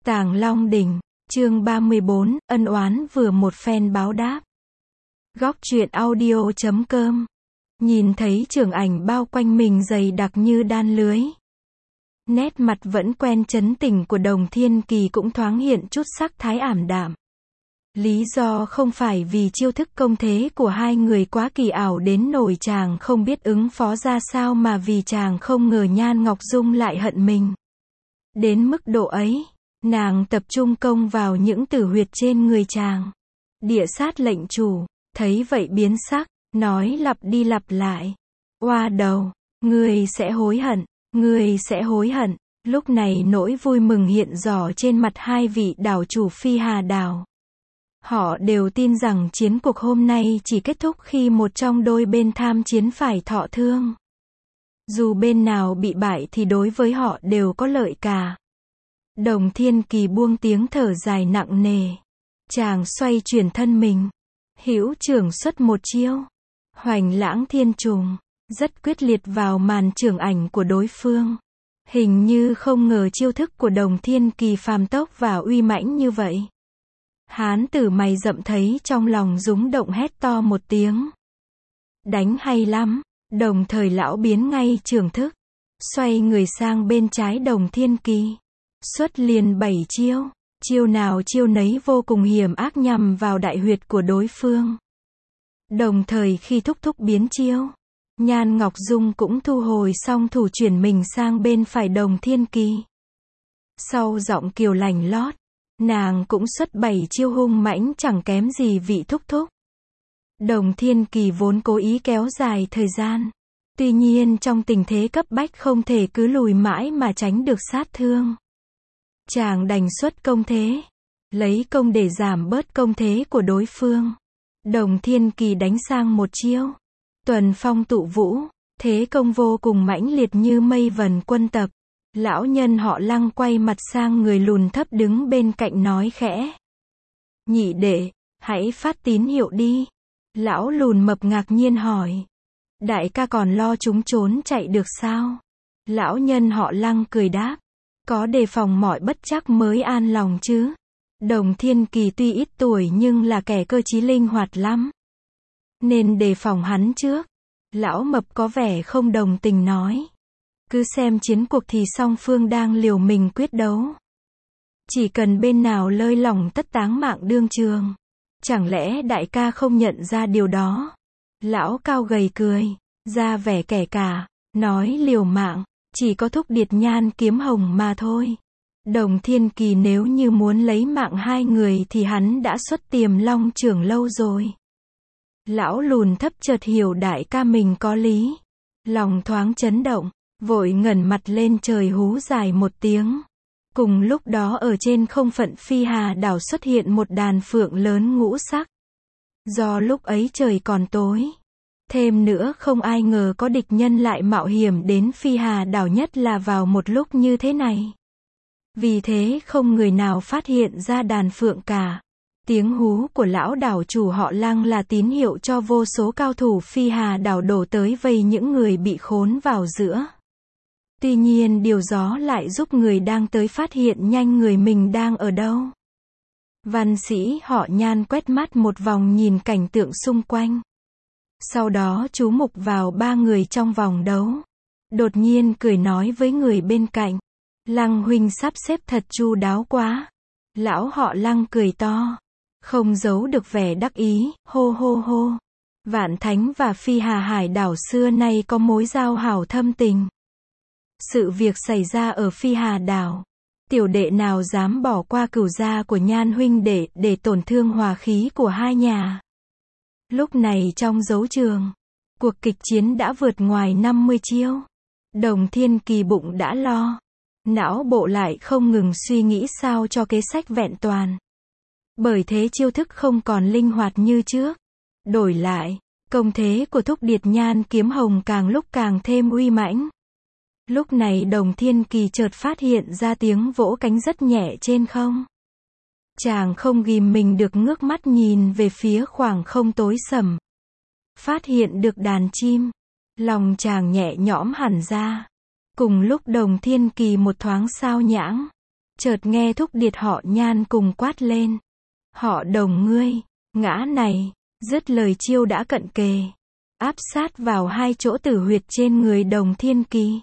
Tàng Long Đỉnh, chương 34, ân oán vừa một phen báo đáp. Góc truyện audio.com. Nhìn thấy trường ảnh bao quanh mình dày đặc như đan lưới. Nét mặt vẫn quen trấn tĩnh của Đồng Thiên Kỳ cũng thoáng hiện chút sắc thái ảm đạm. Lý do không phải vì chiêu thức công thế của hai người quá kỳ ảo đến nỗi chàng không biết ứng phó ra sao, mà vì chàng không ngờ Nhan Ngọc Dung lại hận mình. Đến mức độ ấy, nàng tập trung công vào những tử huyệt trên người chàng. Địa sát lệnh chủ, thấy vậy biến sắc, nói lặp đi lặp lại. Oa đầu, ngươi sẽ hối hận, ngươi sẽ hối hận. Lúc này nỗi vui mừng hiện rõ trên mặt hai vị đảo chủ Phi Hà đảo. Họ đều tin rằng chiến cuộc hôm nay chỉ kết thúc khi một trong đôi bên tham chiến phải thọ thương. Dù bên nào bị bại thì đối với họ đều có lợi cả. Đồng Thiên Kỳ buông tiếng thở dài nặng nề. Chàng xoay chuyển thân mình. Hữu trưởng xuất một chiêu. Hoành lãng thiên trùng. Rất quyết liệt vào màn trưởng ảnh của đối phương. Hình như không ngờ chiêu thức của Đồng Thiên Kỳ phàm tốc và uy mãnh như vậy. Hán tử mày rậm thấy trong lòng rúng động, hét to một tiếng. Đánh hay lắm. Đồng thời lão biến ngay trường thức. Xoay người sang bên trái Đồng Thiên Kỳ. Xuất liền 7 chiêu. Chiêu nào chiêu nấy vô cùng hiểm ác nhằm vào đại huyệt của đối phương. Đồng thời khi thúc biến chiêu, Nhan Ngọc Dung cũng thu hồi xong thủ, chuyển mình sang bên phải Đồng Thiên Kỳ. Sau giọng kiều lành lót, nàng cũng xuất 7 chiêu hung mãnh chẳng kém gì vị thúc. Đồng Thiên Kỳ vốn cố ý kéo dài thời gian. Tuy nhiên trong tình thế cấp bách không thể cứ lùi mãi mà tránh được sát thương. Chàng đành xuất công thế. Lấy công để giảm bớt công thế của đối phương. Đồng Thiên Kỳ đánh sang một chiêu. Tuần phong tụ vũ. Thế công vô cùng mãnh liệt như mây vần quân tập. Lão nhân họ Lăng quay mặt sang người lùn thấp đứng bên cạnh nói khẽ. Nhị đệ, hãy phát tín hiệu đi. Lão lùn mập ngạc nhiên hỏi. Đại ca còn lo chúng trốn chạy được sao? Lão nhân họ Lăng cười đáp. Có đề phòng mọi bất trắc mới an lòng chứ. Đồng Thiên Kỳ tuy ít tuổi nhưng là kẻ cơ trí linh hoạt lắm. Nên đề phòng hắn trước. Lão mập có vẻ không đồng tình nói. Cứ xem chiến cuộc thì song phương đang liều mình quyết đấu. Chỉ cần bên nào lơi lỏng tất táng mạng đương trường. Chẳng lẽ đại ca không nhận ra điều đó? Lão cao gầy cười, ra vẻ kẻ cả, nói liều mạng. Chỉ có thúc Điệt Nhan Kiếm Hồng mà thôi. Đồng Thiên Kỳ nếu như muốn lấy mạng hai người thì hắn đã xuất Tiềm Long Trưởng lâu rồi. Lão lùn thấp chợt hiểu đại ca mình có lý. Lòng thoáng chấn động, vội ngẩng mặt lên trời hú dài một tiếng. Cùng lúc đó ở trên không phận Phi Hà đảo xuất hiện một đàn phượng lớn ngũ sắc. Do lúc ấy trời còn tối. Thêm nữa không ai ngờ có địch nhân lại mạo hiểm đến Phi Hà đảo, nhất là vào một lúc như thế này. Vì thế không người nào phát hiện ra đàn phượng cả. Tiếng hú của lão đảo chủ họ Lăng là tín hiệu cho vô số cao thủ Phi Hà đảo đổ tới vây những người bị khốn vào giữa. Tuy nhiên điều gió lại giúp người đang tới phát hiện nhanh người mình đang ở đâu. Văn sĩ họ Nhan quét mắt một vòng nhìn cảnh tượng xung quanh. Sau đó chú mục vào 3 người trong vòng đấu. Đột nhiên cười nói với người bên cạnh. Lăng huynh sắp xếp thật chu đáo quá. Lão họ Lăng cười to. Không giấu được vẻ đắc ý, hô hô hô. Vạn Thánh và Phi Hà hải đảo xưa nay có mối giao hảo thâm tình. Sự việc xảy ra ở Phi Hà đảo. Tiểu đệ nào dám bỏ qua cửu gia của Nhan huynh để tổn thương hòa khí của hai nhà. Lúc này trong đấu trường, cuộc kịch chiến đã vượt ngoài 50 chiêu. Đồng Thiên Kỳ bụng đã lo. Não bộ lại không ngừng suy nghĩ sao cho kế sách vẹn toàn. Bởi thế chiêu thức không còn linh hoạt như trước. Đổi lại, công thế của thúc Điệt Nhan Kiếm Hồng càng lúc càng thêm uy mãnh. Lúc này Đồng Thiên Kỳ chợt phát hiện ra tiếng vỗ cánh rất nhẹ trên không. Chàng không ghìm mình được ngước mắt nhìn về phía khoảng không tối sầm. Phát hiện được đàn chim. Lòng chàng nhẹ nhõm hẳn ra. Cùng lúc Đồng Thiên Kỳ một thoáng sao nhãng. Chợt nghe Thúc Điệt họ Nhan cùng quát lên. Họ Đồng ngươi, ngã này, dứt lời chiêu đã cận kề. Áp sát vào hai chỗ tử huyệt trên người Đồng Thiên Kỳ.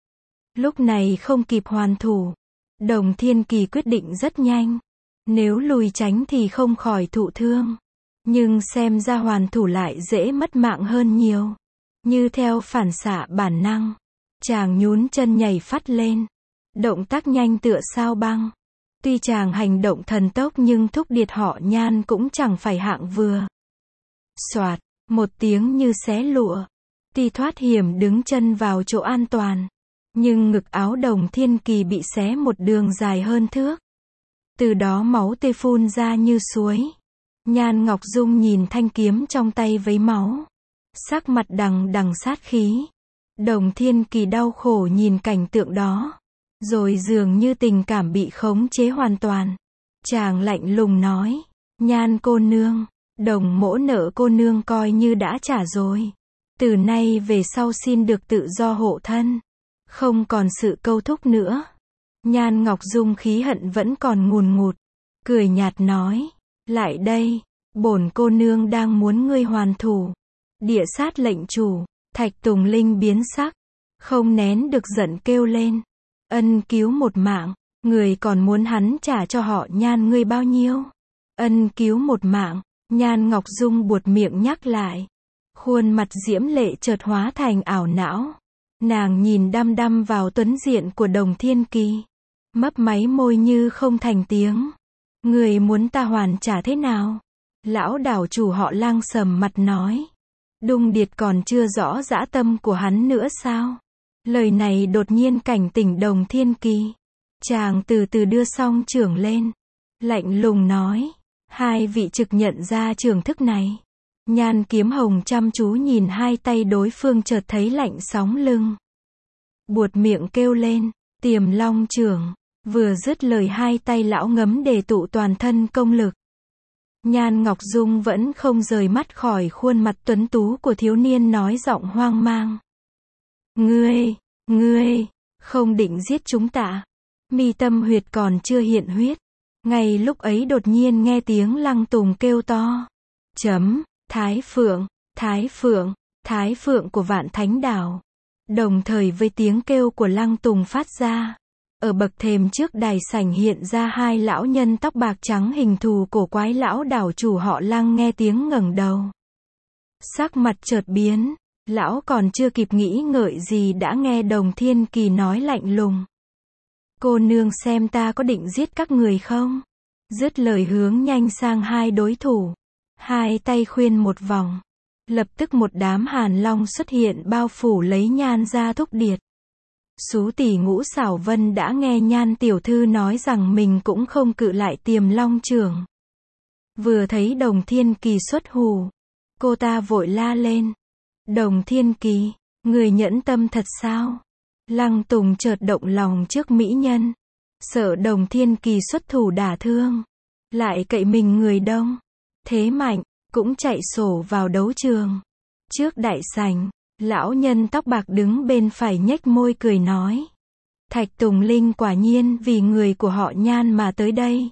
Lúc này không kịp hoàn thủ. Đồng Thiên Kỳ quyết định rất nhanh. Nếu lùi tránh thì không khỏi thụ thương. Nhưng xem ra hoàn thủ lại dễ mất mạng hơn nhiều. Như theo phản xạ bản năng. Chàng nhún chân nhảy phắt lên. Động tác nhanh tựa sao băng. Tuy chàng hành động thần tốc nhưng Thúc Điệt họ Nhan cũng chẳng phải hạng vừa. Soạt, một tiếng như xé lụa. Tuy thoát hiểm đứng chân vào chỗ an toàn. Nhưng ngực áo Đồng Thiên Kỳ bị xé một đường dài hơn thước. Từ đó máu tê phun ra như suối. Nhan Ngọc Dung nhìn thanh kiếm trong tay vấy máu. Sắc mặt đằng đằng sát khí. Đồng Thiên Kỳ đau khổ nhìn cảnh tượng đó. Rồi dường như tình cảm bị khống chế hoàn toàn. Chàng lạnh lùng nói. Nhan cô nương, Đồng mỗ nợ cô nương coi như đã trả rồi. Từ nay về sau xin được tự do hộ thân. Không còn sự câu thúc nữa. Nhan Ngọc Dung khí hận vẫn còn ngùn ngụt. Cười nhạt nói. Lại đây, bổn cô nương đang muốn ngươi hoàn thủ. Địa sát lệnh chủ. Thạch Tùng Linh biến sắc. Không nén được giận kêu lên. Ân cứu một mạng. Người còn muốn hắn trả cho họ Nhan ngươi bao nhiêu? Ân cứu một mạng. Nhan Ngọc Dung buột miệng nhắc lại. Khuôn mặt diễm lệ chợt hóa thành ảo não. Nàng nhìn đăm đăm vào tuấn diện của Đồng Thiên Kỳ. Mấp máy môi như không thành tiếng. Người muốn ta hoàn trả thế nào? Lão đảo chủ họ Lang sầm mặt nói. Đung Điệt còn chưa rõ dã tâm của hắn nữa sao? Lời này đột nhiên cảnh tỉnh Đồng Thiên Kỳ. Chàng từ từ đưa song chưởng lên. Lạnh lùng nói. Hai vị trực nhận ra chiêu thức này. Nhan Kiếm Hồng chăm chú nhìn hai tay đối phương chợt thấy lạnh sóng lưng. Buột miệng kêu lên. Tiềm Long chưởng. Vừa dứt lời hai tay lão ngấm để tụ toàn thân công lực. Nhan Ngọc Dung vẫn không rời mắt khỏi khuôn mặt tuấn tú của thiếu niên nói giọng hoang mang. Ngươi, không định giết chúng ta. Mi tâm huyệt còn chưa hiện huyết. Ngay lúc ấy đột nhiên nghe tiếng Lăng Tùng kêu to. Thái Phượng của Vạn Thánh Đảo. Đồng thời với tiếng kêu của Lăng Tùng phát ra. Ở bậc thềm trước đài sảnh hiện ra hai lão nhân tóc bạc trắng hình thù cổ quái. Lão đảo chủ họ Lăng nghe tiếng ngẩng đầu. Sắc mặt chợt biến. Lão còn chưa kịp nghĩ ngợi gì đã nghe Đồng Thiên Kỳ nói lạnh lùng. Cô nương xem ta có định giết các người không? Dứt lời hướng nhanh sang hai đối thủ. Hai tay khuyên một vòng. Lập tức một đám hàn long xuất hiện bao phủ lấy Nhan gia Thúc Điệt. Sú tỷ Ngũ Xảo Vân đã nghe Nhan tiểu thư nói rằng mình cũng không cự lại Tiềm Long chưởng. Vừa thấy Đồng Thiên Kỳ xuất hù. Cô ta vội la lên. Đồng Thiên Kỳ, người nhẫn tâm thật sao? Lăng Tùng chợt động lòng trước mỹ nhân. Sợ Đồng Thiên Kỳ xuất thủ đả thương. Lại cậy mình người đông. Thế mạnh, cũng chạy sổ vào đấu trường. Trước đại sảnh, lão nhân tóc bạc đứng bên phải nhếch môi cười nói. Thạch Tùng Linh quả nhiên vì người của họ Nhan mà tới đây.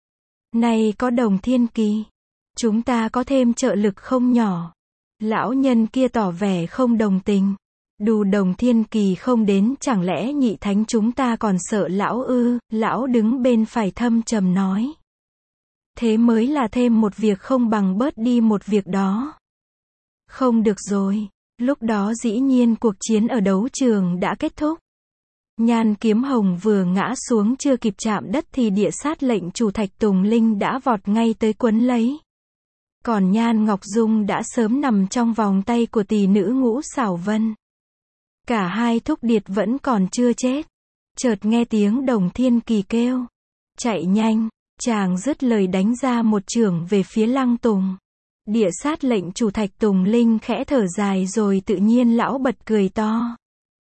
Này có Đồng Thiên Kỳ, chúng ta có thêm trợ lực không nhỏ. Lão nhân kia tỏ vẻ không đồng tình. Đù Đồng Thiên Kỳ không đến chẳng lẽ nhị thánh chúng ta còn sợ lão ư? Lão đứng bên phải thâm trầm nói. Thế mới là thêm một việc không bằng bớt đi một việc đó. Không được rồi. Lúc đó dĩ nhiên cuộc chiến ở đấu trường đã kết thúc. Nhan Kiếm Hồng vừa ngã xuống chưa kịp chạm đất thì địa sát lệnh chủ Thạch Tùng Linh đã vọt ngay tới quấn lấy. Còn Nhan Ngọc Dung đã sớm nằm trong vòng tay của tỷ nữ Ngũ Xảo Vân. Cả hai Thúc Điệt vẫn còn chưa chết. Chợt nghe tiếng Đồng Thiên Kỳ kêu. Chạy nhanh, chàng dứt lời đánh ra một chưởng về phía Lăng Tùng. Địa sát lệnh chủ Thạch Tùng Linh khẽ thở dài rồi tự nhiên lão bật cười to.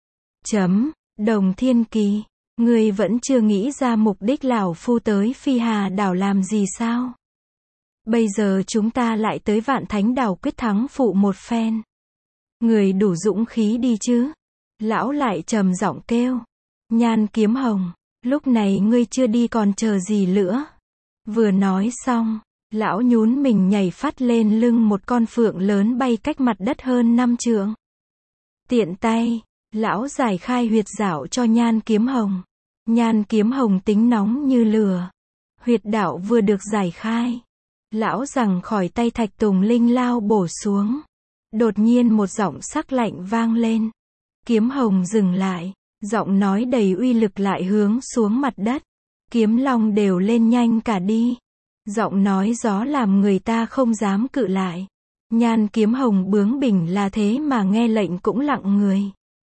Đồng Thiên Kỳ, ngươi vẫn chưa nghĩ ra mục đích lão phu tới Phi Hà đảo làm gì sao? Bây giờ chúng ta lại tới Vạn Thánh đảo quyết thắng phụ một phen. Người đủ dũng khí đi chứ? Lão lại trầm giọng kêu. Nhan Kiếm Hồng, Lúc này ngươi chưa đi còn chờ gì nữa. Vừa nói xong, lão nhún mình nhảy phát lên lưng một con phượng lớn bay cách mặt đất hơn 5 trượng. Tiện tay, lão giải khai huyệt đạo cho Nhan Kiếm Hồng. Nhan Kiếm Hồng tính nóng như lửa. Huyệt đạo vừa được giải khai, lão giằng khỏi tay Thạch Tùng Linh lao bổ xuống. Đột nhiên một giọng sắc lạnh vang lên. Kiếm Hồng dừng lại, giọng nói đầy uy lực lại hướng xuống mặt đất. Kiếm long đều lên nhanh cả đi. Giọng nói gió làm người ta không dám cự lại. Nhan Kiếm Hồng bướng bỉnh là thế mà nghe lệnh cũng lặng người.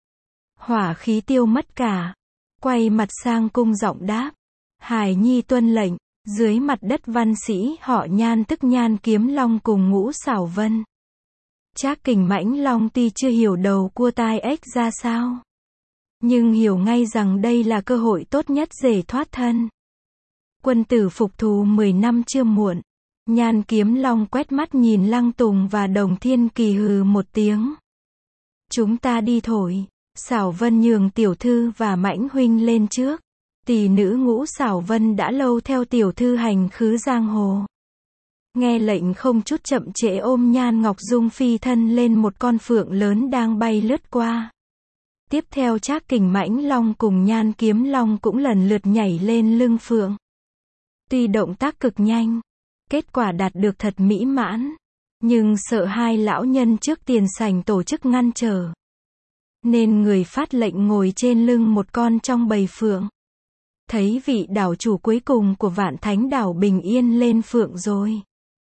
Hỏa khí tiêu mất cả. Quay mặt sang cung giọng đáp. Hải nhi tuân lệnh. Dưới mặt đất văn sĩ họ Nhan tức Nhan Kiếm Long cùng Ngũ Xảo Vân. Trác Kình Mãnh Long tuy chưa hiểu đầu cua tai ếch ra sao, nhưng hiểu ngay rằng đây là cơ hội tốt nhất để thoát thân. Quân tử phục thù 10 năm chưa muộn. Nhan Kiếm Long quét mắt nhìn Lăng Tùng và Đồng Thiên Kỳ hừ một tiếng. Chúng ta đi thôi. Xảo Vân nhường tiểu thư và Mãnh huynh lên trước. Tỷ nữ Ngũ Xảo Vân đã lâu theo tiểu thư hành khứ giang hồ. Nghe lệnh không chút chậm trễ ôm Nhan Ngọc Dung phi thân lên một con phượng lớn đang bay lướt qua. Tiếp theo Trác Kình Mãnh Long cùng Nhan Kiếm Long cũng lần lượt nhảy lên lưng phượng. Tuy động tác cực nhanh, kết quả đạt được thật mỹ mãn, nhưng sợ hai lão nhân trước tiền sảnh tổ chức ngăn trở, nên người phát lệnh ngồi trên lưng một con trong bầy phượng. Thấy vị đảo chủ cuối cùng của Vạn Thánh đảo bình yên lên phượng rồi.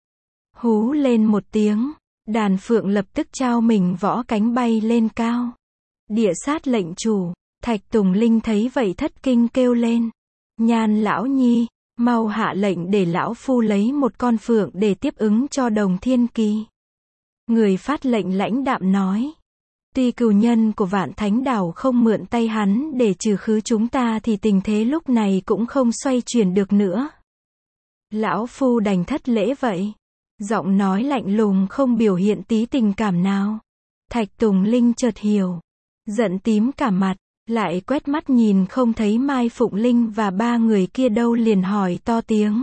Hú lên một tiếng, đàn phượng lập tức trao mình võ cánh bay lên cao. Địa sát lệnh chủ. Thạch Tùng Linh thấy vậy thất kinh kêu lên. Nhan lão nhi, mau hạ lệnh để lão phu lấy một con phượng để tiếp ứng cho Đồng Thiên Kỳ. Người phát lệnh lãnh đạm nói. Tuy cừu nhân của Vạn Thánh đảo không mượn tay hắn để trừ khứ chúng ta thì tình thế lúc này cũng không xoay chuyển được nữa. Lão phu đành thất lễ vậy. Giọng nói lạnh lùng không biểu hiện tí tình cảm nào. Thạch Tùng Linh chợt hiểu, giận tím cả mặt, lại quét mắt nhìn không thấy Mai Phụng Linh và ba người kia đâu liền hỏi to tiếng.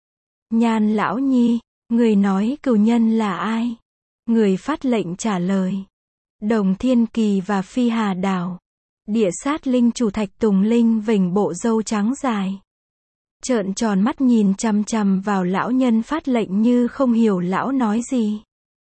Nhan lão nhi, người nói cừu nhân là ai? Người phát lệnh trả lời. Đồng Thiên Kỳ và Phi Hà Đảo. Địa sát linh chủ Thạch Tùng Linh vểnh bộ râu trắng dài, trợn tròn mắt nhìn chằm chằm vào lão nhân phát lệnh như không hiểu lão nói gì.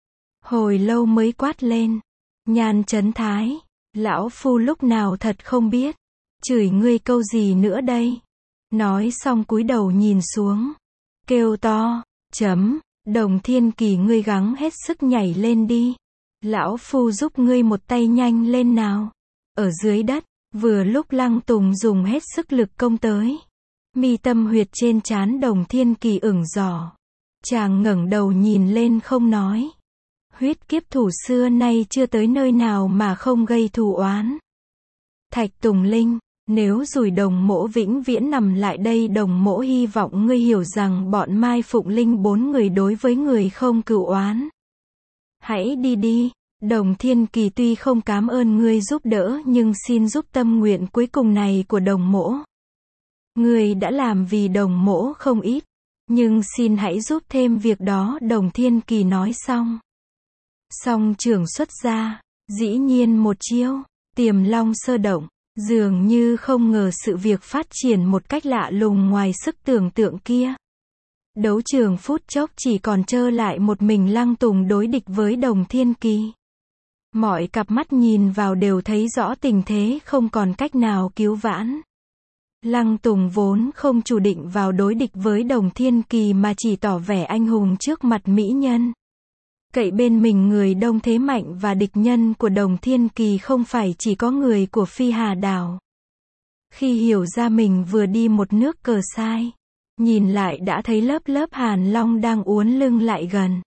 Hồi lâu mới quát lên. Nhan Chấn Thái, lão phu lúc nào thật không biết. Chửi ngươi câu gì nữa đây? Nói xong cúi đầu nhìn xuống, kêu to, chấm, Đồng Thiên Kỳ ngươi gắng hết sức nhảy lên đi. Lão phu giúp ngươi một tay nhanh lên nào. Ở dưới đất, vừa lúc Lăng Tùng dùng hết sức lực công tới. Mi tâm huyệt trên trán Đồng Thiên Kỳ ửng đỏ. Chàng ngẩng đầu nhìn lên không nói. Huyết kiếp thủ xưa nay chưa tới nơi nào mà không gây thù oán. Thạch Tùng Linh, nếu rủi Đồng mỗ vĩnh viễn nằm lại đây, Đồng mỗ hy vọng ngươi hiểu rằng bọn Mai Phụng Linh 4 người đối với người không cừu oán. Hãy đi đi. Đồng Thiên Kỳ tuy không cảm ơn ngươi giúp đỡ nhưng xin giúp tâm nguyện cuối cùng này của Đồng mỗ. Ngươi đã làm vì Đồng mỗ không ít, nhưng xin hãy giúp thêm việc đó. Đồng Thiên Kỳ nói xong, song trường xuất ra, dĩ nhiên một chiêu, Tiềm Long Sơ Động, dường như không ngờ sự việc phát triển một cách lạ lùng ngoài sức tưởng tượng kia. Đấu trường phút chốc chỉ còn trơ lại một mình Lăng Tùng đối địch với Đồng Thiên Kỳ. Mọi cặp mắt nhìn vào đều thấy rõ tình thế không còn cách nào cứu vãn. Lăng Tùng vốn không chủ định vào đối địch với Đồng Thiên Kỳ mà chỉ tỏ vẻ anh hùng trước mặt mỹ nhân. Cậy bên mình người đông thế mạnh và địch nhân của Đồng Thiên Kỳ không phải chỉ có người của Phi Hà Đảo. Khi hiểu ra mình vừa đi một nước cờ sai, nhìn lại đã thấy lớp lớp Hàn Long đang uốn lưng lại gần.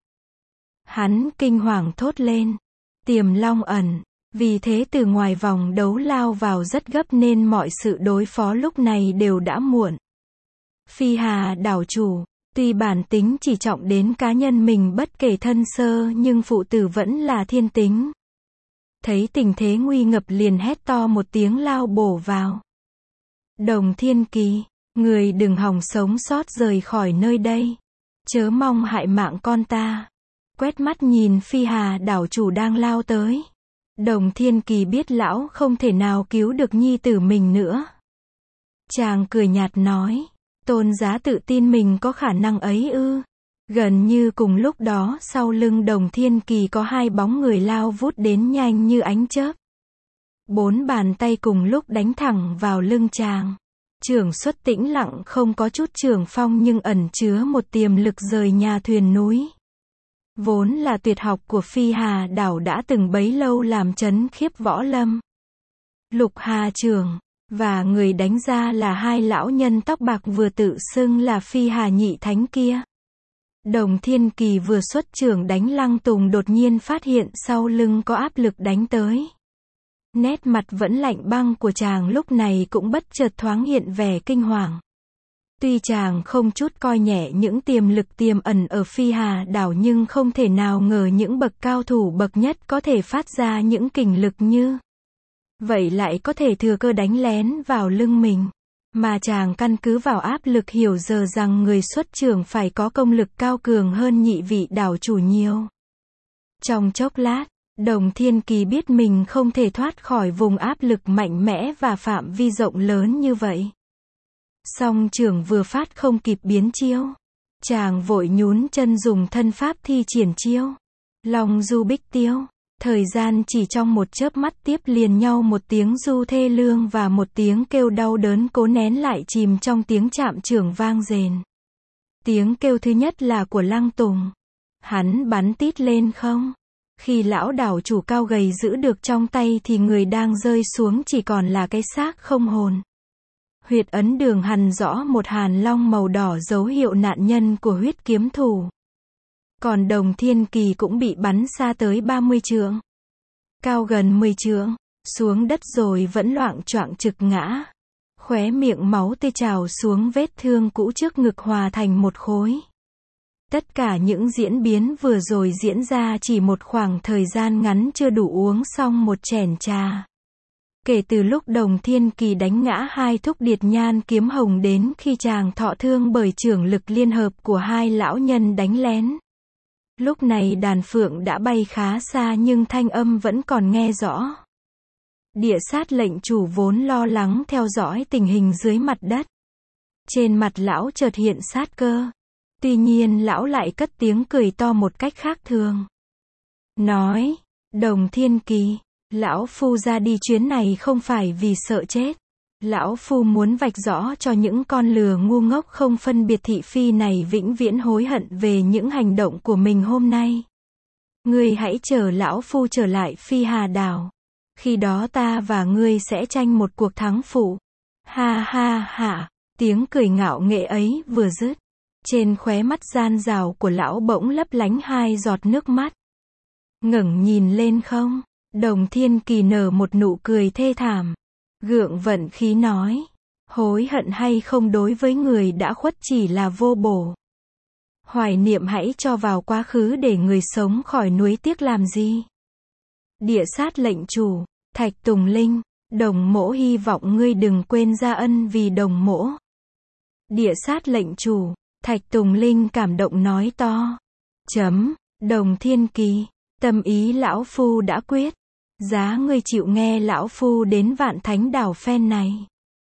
Hắn kinh hoàng thốt lên. Tiềm Long ẩn. Vì thế từ ngoài vòng đấu lao vào rất gấp nên mọi sự đối phó lúc này đều đã muộn. Phi Hà đảo chủ, tuy bản tính chỉ trọng đến cá nhân mình bất kể thân sơ nhưng phụ tử vẫn là thiên tính. Thấy tình thế nguy ngập liền hét to một tiếng lao bổ vào. Đồng Thiên Kỳ, người đừng hòng sống sót rời khỏi nơi đây. Chớ mong hại mạng con ta. Quét mắt nhìn Phi Hà đảo chủ đang lao tới. Đồng Thiên Kỳ biết lão không thể nào cứu được nhi tử mình nữa. Chàng cười nhạt nói, Tôn giá tự tin mình có khả năng ấy ư? Gần như cùng lúc đó sau lưng Đồng Thiên Kỳ có hai bóng người lao vút đến nhanh như ánh chớp. 4 bàn tay cùng lúc đánh thẳng vào lưng chàng. Chưởng xuất tĩnh lặng không có chút trường phong nhưng ẩn chứa một tiềm lực rời nhà thuyền núi. Vốn là tuyệt học của Phi Hà đảo đã từng bấy lâu làm chấn khiếp võ lâm. Lục Hà chưởng, và người đánh ra là hai lão nhân tóc bạc vừa tự xưng là Phi Hà nhị thánh kia. Đồng Thiên Kỳ vừa xuất chưởng đánh Lăng Tùng đột nhiên phát hiện sau lưng có áp lực đánh tới. Nét mặt vẫn lạnh băng của chàng lúc này cũng bất chợt thoáng hiện vẻ kinh hoàng. Tuy chàng không chút coi nhẹ những tiềm lực tiềm ẩn ở Phi Hà đảo nhưng không thể nào ngờ những bậc cao thủ bậc nhất có thể phát ra những kình lực như vậy lại có thể thừa cơ đánh lén vào lưng mình. Mà chàng căn cứ vào áp lực hiểu giờ rằng người xuất chưởng phải có công lực cao cường hơn nhị vị đảo chủ nhiều. Trong chốc lát, Đồng Thiên Kỳ biết mình không thể thoát khỏi vùng áp lực mạnh mẽ và phạm vi rộng lớn như vậy. Song chưởng vừa phát không kịp biến chiêu. Chàng vội nhún chân dùng thân pháp thi triển chiêu Long Du Bích Tiêu. Thời gian chỉ trong một chớp mắt tiếp liền nhau một tiếng du thê lương và một tiếng kêu đau đớn cố nén lại chìm trong tiếng chạm chưởng vang rền. Tiếng kêu thứ nhất là của Lăng Tùng. Hắn bắn tít lên không. Khi lão đảo chủ cao gầy giữ được trong tay thì người đang rơi xuống chỉ còn là cái xác không hồn. Huyệt ấn đường hằn rõ một hàn long màu đỏ dấu hiệu nạn nhân của huyết kiếm thủ. Còn Đồng Thiên Kỳ cũng bị bắn xa tới 30 trượng. Cao gần 10 trượng, xuống đất rồi vẫn loạng choạng trực ngã. Khóe miệng máu tươi trào xuống vết thương cũ trước ngực hòa thành một khối. Tất cả những diễn biến vừa rồi diễn ra chỉ một khoảng thời gian ngắn chưa đủ uống xong một chén trà. Kể từ lúc Đồng Thiên Kỳ đánh ngã hai thúc điệt nhan kiếm hồng đến khi chàng thọ thương bởi chưởng lực liên hợp của hai lão nhân đánh lén. Lúc này đàn phượng đã bay khá xa nhưng thanh âm vẫn còn nghe rõ. Địa sát lệnh chủ vốn lo lắng theo dõi tình hình dưới mặt đất. Trên mặt lão chợt hiện sát cơ. Tuy nhiên lão lại cất tiếng cười to một cách khác thường. Nói, Đồng Thiên Kỳ, lão phu ra đi chuyến này không phải vì sợ chết. Lão phu muốn vạch rõ cho những con lừa ngu ngốc không phân biệt thị phi này vĩnh viễn hối hận về những hành động của mình hôm nay. Ngươi hãy chờ lão phu trở lại Phi Hà đảo. Khi đó ta và ngươi sẽ tranh một cuộc thắng phụ. Ha ha ha, tiếng cười ngạo nghễ ấy vừa dứt. Trên khóe mắt gian rào của lão bỗng lấp lánh hai giọt nước mắt. Ngẩng nhìn lên không, Đồng Thiên Kỳ nở một nụ cười thê thảm. Gượng vận khí nói, hối hận hay không đối với người đã khuất chỉ là vô bổ. Hoài niệm hãy cho vào quá khứ để người sống khỏi nuối tiếc làm gì. Địa sát lệnh chủ, Thạch Tùng Linh, Đồng mỗ hy vọng ngươi đừng quên gia ân vì Đồng mỗ. Địa sát lệnh chủ, Thạch Tùng Linh cảm động nói to. Đồng Thiên Kỳ, tâm ý lão phu đã quyết. Giá ngươi chịu nghe lão phu đến Vạn Thánh đảo phen này.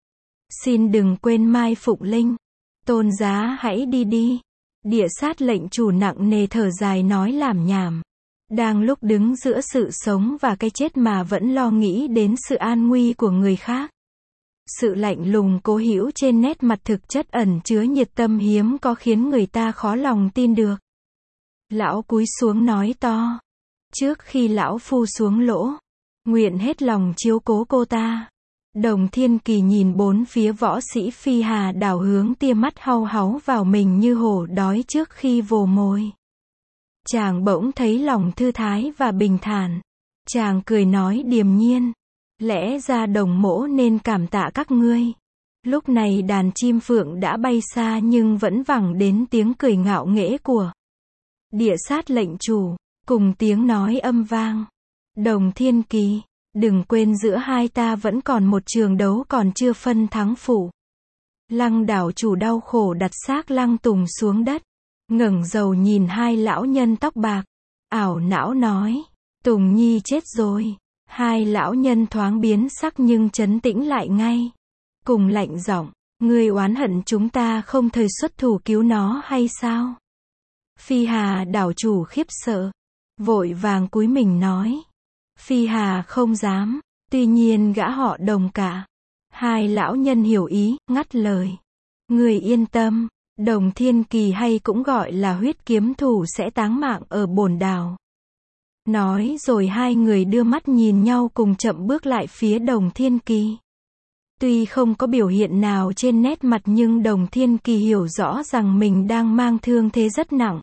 Xin đừng quên mai Phụng Linh. Tôn giá hãy đi đi. Địa sát lệnh chủ nặng nề thở dài nói làm nhảm. Đang lúc đứng giữa sự sống và cái chết mà vẫn lo nghĩ đến sự an nguy của người khác. Sự lạnh lùng cố hữu trên nét mặt thực chất ẩn chứa nhiệt tâm hiếm có khiến người ta khó lòng tin được. Lão cúi xuống nói to. Trước khi lão phu xuống lỗ, nguyện hết lòng chiếu cố cô ta. Đồng Thiên Kỳ nhìn bốn phía võ sĩ Phi Hà đảo hướng tia mắt hau háu vào mình như hổ đói trước khi vồ mồi. Chàng bỗng thấy lòng thư thái và bình thản. Chàng cười nói điềm nhiên. Lẽ ra Đồng mỗ nên cảm tạ các ngươi. Lúc này đàn chim phượng đã bay xa nhưng vẫn vẳng đến tiếng cười ngạo nghễ của địa sát lệnh chủ, cùng tiếng nói âm vang. Đồng Thiên Kỳ, Đừng quên giữa hai ta vẫn còn một trường đấu còn chưa phân thắng phụ. Lăng đảo chủ đau khổ đặt xác Lăng Tùng xuống đất, ngẩng đầu nhìn hai lão nhân tóc bạc, ảo não nói, Tùng Nhi chết rồi. Hai lão nhân thoáng biến sắc nhưng trấn tĩnh lại ngay, cùng lạnh giọng, ngươi oán hận chúng ta không thời xuất thủ cứu nó hay sao? Phi Hà đảo chủ khiếp sợ, vội vàng cúi mình nói, Phi Hà không dám, tuy nhiên gã họ Đồng cả. Hai lão nhân hiểu ý, ngắt lời, người yên tâm, Đồng Thiên Kỳ hay cũng gọi là huyết kiếm thủ sẽ táng mạng ở bổn đảo. Nói rồi hai người đưa mắt nhìn nhau cùng chậm bước lại phía Đồng Thiên Kỳ. Tuy không có biểu hiện nào trên nét mặt nhưng Đồng Thiên Kỳ hiểu rõ rằng mình đang mang thương thế rất nặng.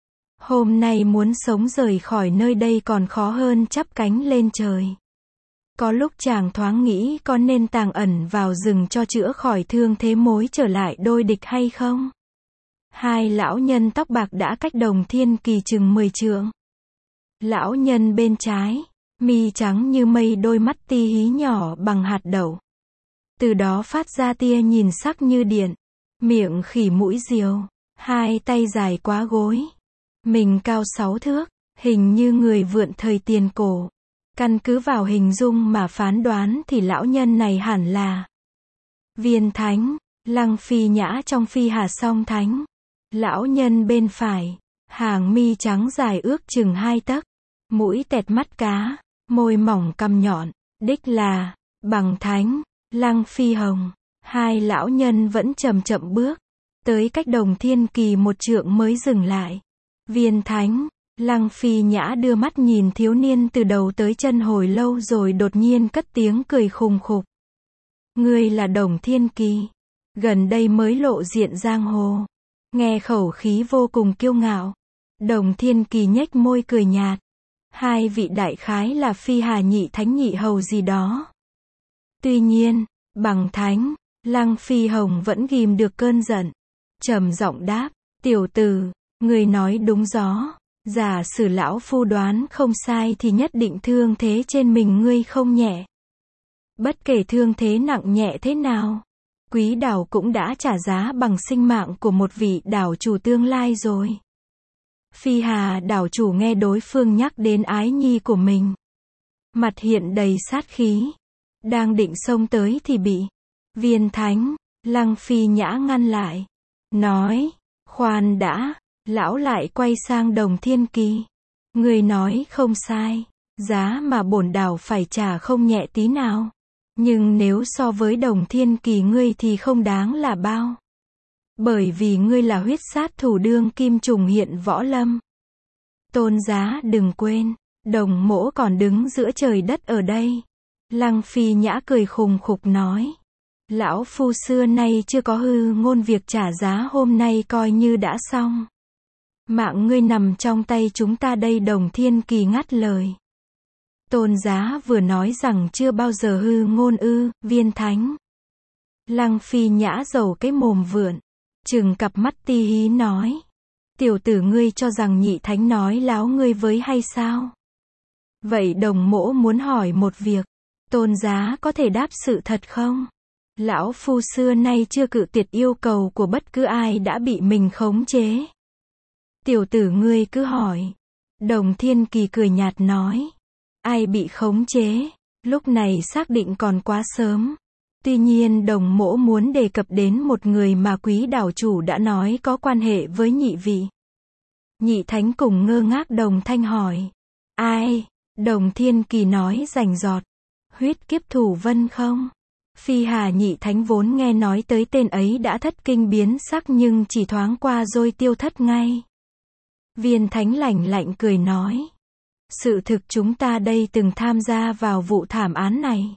Hôm nay muốn sống rời khỏi nơi đây còn khó hơn chắp cánh lên trời. Có lúc chàng thoáng nghĩ có nên tàng ẩn vào rừng cho chữa khỏi thương thế mối trở lại đôi địch hay không? Hai lão nhân tóc bạc đã cách Đồng Thiên Kỳ chừng 10 trượng. Lão nhân bên trái, mi trắng như mây, đôi mắt ti hí nhỏ bằng hạt đậu. Từ đó phát ra tia nhìn sắc như điện, miệng khỉ mũi diều, hai tay dài quá gối. Mình cao 6 thước, hình như người vượn thời tiền cổ. Căn cứ vào hình dung mà phán đoán thì lão nhân này hẳn là Viên Thánh, Lăng Phi Nhã trong Phi Hà Song Thánh. Lão nhân bên phải, hàng mi trắng dài ước chừng 2 tấc, mũi tẹt mắt cá, môi mỏng cằm nhọn, đích là Bằng Thánh, Lăng Phi Hồng. Hai lão nhân vẫn chậm chậm bước, tới cách Đồng Thiên Kỳ 1 trượng mới dừng lại. Viên Thánh, Lăng Phi Nhã đưa mắt nhìn thiếu niên từ đầu tới chân hồi lâu rồi đột nhiên cất tiếng cười khùng khục. Ngươi là Đồng Thiên Kỳ, gần đây mới lộ diện giang hồ. Nghe khẩu khí vô cùng kiêu ngạo, Đồng Thiên Kỳ nhếch môi cười nhạt. Hai vị đại khái là Phi Hà nhị thánh nhị hầu gì đó. Tuy nhiên, Bằng Thánh, Lăng Phi Hồng vẫn ghìm được cơn giận, trầm giọng đáp, tiểu tử, người nói đúng gió. Giả sử lão phu đoán không sai thì nhất định thương thế trên mình ngươi không nhẹ. Bất kể thương thế nặng nhẹ thế nào, quý đảo cũng đã trả giá bằng sinh mạng của một vị đảo chủ tương lai rồi. Phi Hà đảo chủ nghe đối phương nhắc đến ái nhi của mình, mặt hiện đầy sát khí, đang định xông tới thì bị Viên Thánh, Lăng Phi Nhã ngăn lại, nói, khoan đã. Lão lại quay sang Đồng Thiên Kỳ, người nói không sai, giá mà bổn đảo phải trả không nhẹ tí nào. Nhưng nếu so với Đồng Thiên Kỳ ngươi thì không đáng là bao. Bởi vì ngươi là huyết sát thủ đương kim trùng hiện võ lâm. Tôn giá đừng quên, Đồng mỗ còn đứng giữa trời đất ở đây. Lăng Phi Nhã cười khùng khục nói, lão phu xưa nay chưa có hư ngôn, việc trả giá hôm nay coi như đã xong. Mạng ngươi nằm trong tay chúng ta đây. Đồng Thiên Kỳ ngắt lời. Tôn giá vừa nói rằng chưa bao giờ hư ngôn ư, Viên Thánh. Lăng Phi Nhã dầu cái mồm vượn, trừng cặp mắt ti hí nói, tiểu tử ngươi cho rằng nhị thánh nói láo ngươi với hay sao? Vậy đồng mỗ muốn hỏi một việc, tôn giá có thể đáp sự thật không? Lão phu xưa nay chưa cự tuyệt yêu cầu của bất cứ ai đã bị mình khống chế. Tiểu tử ngươi cứ hỏi. Đồng Thiên Kỳ cười nhạt nói, ai bị khống chế, lúc này xác định còn quá sớm. Tuy nhiên đồng mỗ muốn đề cập đến một người mà quý đảo chủ đã nói có quan hệ với nhị vị. Nhị thánh cùng ngơ ngác đồng thanh hỏi, ai? Đồng Thiên Kỳ nói rành rọt, huyết kiếp thủ Vân không? Phi Hà nhị thánh vốn nghe nói tới tên ấy đã thất kinh biến sắc nhưng chỉ thoáng qua rồi tiêu thất ngay. Viên Thánh lạnh lạnh cười nói, sự thực chúng ta đây từng tham gia vào vụ thảm án này.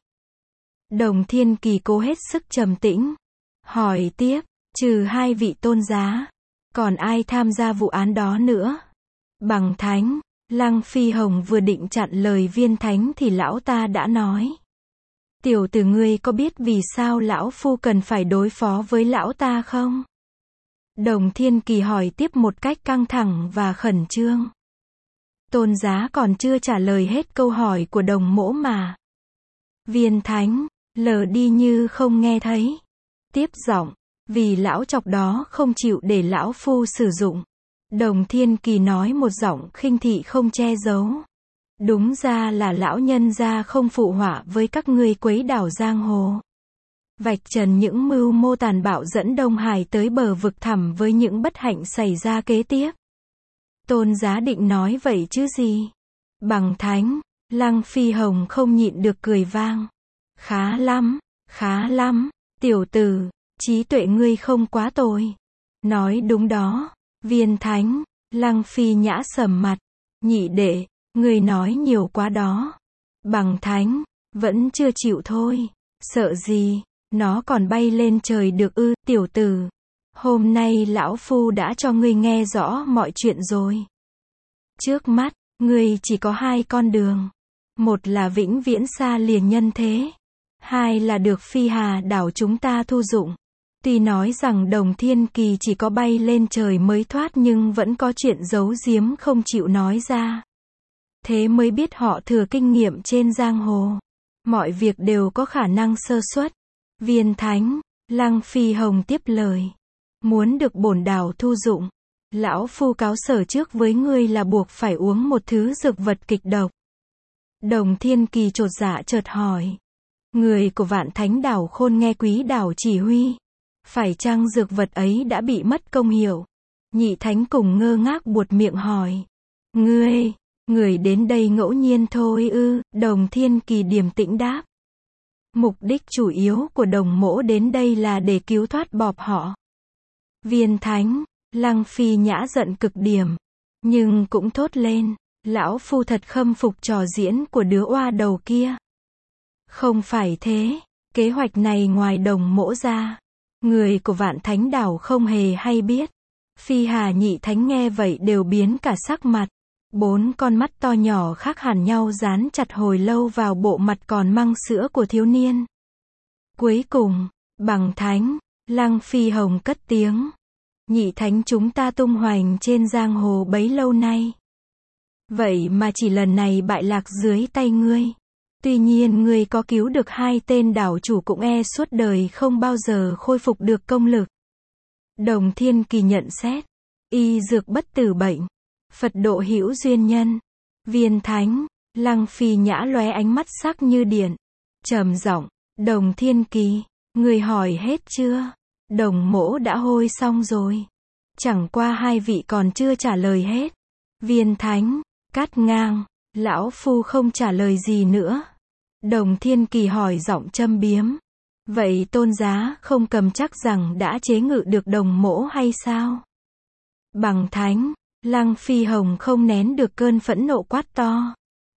Đồng Thiên Kỳ cố hết sức trầm tĩnh, hỏi tiếp, trừ hai vị tôn giá, còn ai tham gia vụ án đó nữa? Bằng Thánh, Lăng Phi Hồng vừa định chặn lời Viên Thánh thì lão ta đã nói, tiểu tử ngươi có biết vì sao lão phu cần phải đối phó với lão ta không? Đồng Thiên Kỳ hỏi tiếp một cách căng thẳng và khẩn trương. Tôn giá còn chưa trả lời hết câu hỏi của đồng mỗ mà. Viên Thánh, lờ đi như không nghe thấy. Tiếp giọng, vì lão chọc đó không chịu để lão phu sử dụng. Đồng Thiên Kỳ nói một giọng khinh thị không che giấu. Đúng ra là lão nhân gia không phụ họa với các ngươi quấy đảo giang hồ. Vạch trần những mưu mô tàn bạo dẫn Đông Hải tới bờ vực thẳm với những bất hạnh xảy ra kế tiếp. Tôn Giá định nói vậy chứ gì? Bằng Thánh, Lăng Phi Hồng không nhịn được cười vang. Khá lắm, tiểu tử, trí tuệ ngươi không quá tồi. Nói đúng đó, Viên Thánh, Lăng Phi Nhã sầm mặt. Nhị đệ, ngươi nói nhiều quá đó. Bằng Thánh, vẫn chưa chịu thôi. Sợ gì, nó còn bay lên trời được ư, tiểu tử. Hôm nay lão phu đã cho ngươi nghe rõ mọi chuyện rồi. Trước mắt, ngươi chỉ có hai con đường. Một là vĩnh viễn xa lìa nhân thế. Hai là được Phi Hà đảo chúng ta thu dụng. Tuy nói rằng Đồng Thiên Kỳ chỉ có bay lên trời mới thoát nhưng vẫn có chuyện giấu giếm không chịu nói ra. Thế mới biết họ thừa kinh nghiệm trên giang hồ. Mọi việc đều có khả năng sơ suất. Viên Thánh, Lăng Phi Hồng tiếp lời. Muốn được bổn đảo thu dụng, lão phu cáo sở trước với ngươi là buộc phải uống một thứ dược vật kịch độc. Đồng Thiên Kỳ chột dạ chợt hỏi. Người của Vạn Thánh đảo Khôn nghe Quý đảo chỉ huy. Phải chăng dược vật ấy đã bị mất công hiệu? Nhị Thánh cùng ngơ ngác buột miệng hỏi. Người đến đây ngẫu nhiên thôi ư? Đồng Thiên Kỳ điềm tĩnh đáp. Mục đích chủ yếu của Đồng mỗ đến đây là để cứu thoát bọp họ. Viên Thánh, Lăng Phi Nhã giận cực điểm. Nhưng cũng thốt lên. Lão phu thật khâm phục trò diễn của đứa oa đầu kia. Không phải thế. Kế hoạch này ngoài Đồng mỗ ra, người của Vạn Thánh đảo không hề hay biết. Phi Hà Nhị Thánh nghe vậy đều biến cả sắc mặt. Bốn con mắt to nhỏ khác hẳn nhau dán chặt hồi lâu vào bộ mặt còn măng sữa của thiếu niên. Cuối cùng, Bằng Thánh, Lăng Phi Hồng cất tiếng. Nhị Thánh chúng ta tung hoành trên giang hồ bấy lâu nay. Vậy mà chỉ lần này bại lạc dưới tay ngươi. Tuy nhiên ngươi có cứu được hai tên đảo chủ cũng e suốt đời không bao giờ khôi phục được công lực. Đồng Thiên Kỳ nhận xét. Y dược bất tử bệnh. Phật độ hữu duyên nhân. Viên Thánh, Lăng Phi Nhã lóe ánh mắt sắc như điện. Trầm giọng, Đồng Thiên Kỳ, người hỏi hết chưa? Đồng mỗ đã hôi xong rồi. Chẳng qua hai vị còn chưa trả lời hết. Viên Thánh, cắt ngang, lão phu không trả lời gì nữa. Đồng Thiên Kỳ hỏi giọng châm biếm. Vậy Tôn Giá không cầm chắc rằng đã chế ngự được Đồng mỗ hay sao? Bằng Thánh, Lăng Phi Hồng không nén được cơn phẫn nộ quát to.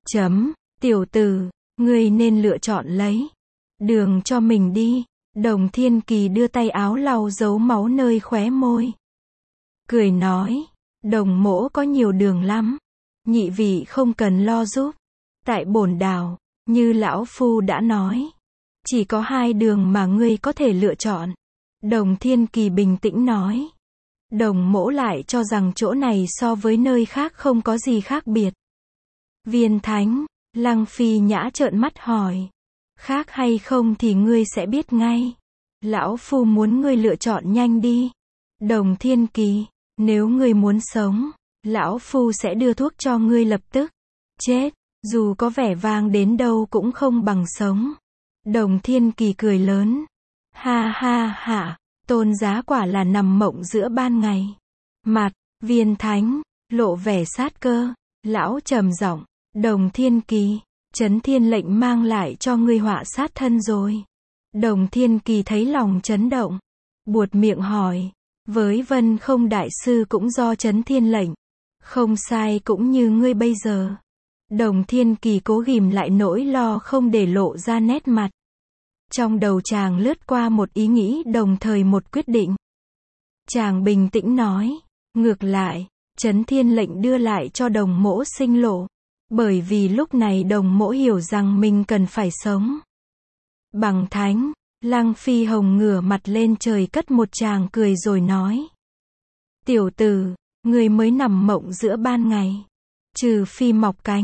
Tiểu tử, ngươi nên lựa chọn lấy đường cho mình đi. Đồng Thiên Kỳ đưa tay áo lau dấu máu nơi khóe môi. Cười nói, Đồng mỗ có nhiều đường lắm. Nhị vị không cần lo giúp. Tại bổn đảo, như lão phu đã nói, chỉ có hai đường mà ngươi có thể lựa chọn. Đồng Thiên Kỳ bình tĩnh nói. Đồng mỗ lại cho rằng chỗ này so với nơi khác không có gì khác biệt. Viên Thánh, Lăng Phi Nhã trợn mắt hỏi. Khác hay không thì ngươi sẽ biết ngay. Lão phu muốn ngươi lựa chọn nhanh đi. Đồng Thiên Kỳ, nếu ngươi muốn sống, lão phu sẽ đưa thuốc cho ngươi lập tức. Chết, dù có vẻ vang đến đâu cũng không bằng sống. Đồng Thiên Kỳ cười lớn. Ha ha ha. Tôn Giá quả là nằm mộng giữa ban ngày. Mặt, Viên Thánh, lộ vẻ sát cơ. Lão trầm giọng, Đồng Thiên Kỳ, Chấn Thiên lệnh mang lại cho ngươi họa sát thân rồi. Đồng Thiên Kỳ thấy lòng chấn động. Buột miệng hỏi, với Vân Không đại sư cũng do Chấn Thiên lệnh. Không sai cũng như ngươi bây giờ. Đồng Thiên Kỳ cố ghìm lại nỗi lo không để lộ ra nét mặt. Trong đầu chàng lướt qua một ý nghĩ đồng thời một quyết định. Chàng bình tĩnh nói, ngược lại, Chấn Thiên lệnh đưa lại cho Đồng mỗ sinh lộ. Bởi vì lúc này Đồng mỗ hiểu rằng mình cần phải sống. Bằng Thánh, Lăng Phi Hồng ngửa mặt lên trời cất một tràng cười rồi nói. Tiểu tử, người mới nằm mộng giữa ban ngày. Trừ phi mọc cánh,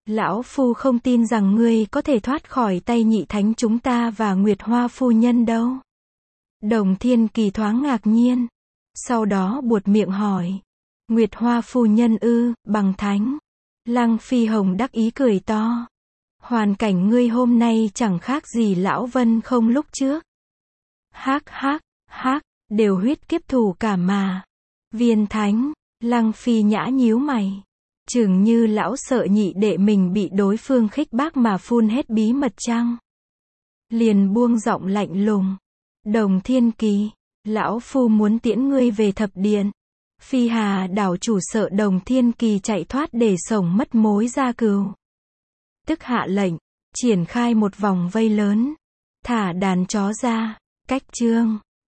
Lão Phu không tin rằng ngươi có thể thoát khỏi tay nhị thánh chúng ta và Nguyệt Hoa phu nhân đâu. Đồng Thiên Kỳ thoáng ngạc nhiên. Sau đó buột miệng hỏi. Nguyệt Hoa phu nhân ư, bằng thánh. Lăng Phi Hồng đắc ý cười to. Hoàn cảnh ngươi hôm nay chẳng khác gì Lão Vân không lúc trước. Hác hác, hác, đều huyết kiếp thù cả mà. Viên thánh, Lăng Phi nhã nhíu mày. Chừng như lão sợ nhị đệ mình bị đối phương khích bác mà phun hết bí mật chăng? Liền buông giọng lạnh lùng. Đồng Thiên Kỳ, lão phu muốn tiễn ngươi về thập điện. Phi Hà đảo chủ sợ Đồng Thiên Kỳ chạy thoát để sổng mất mối gia cừu. Tức hạ lệnh, triển khai một vòng vây lớn. Thả đàn chó ra, cách chương.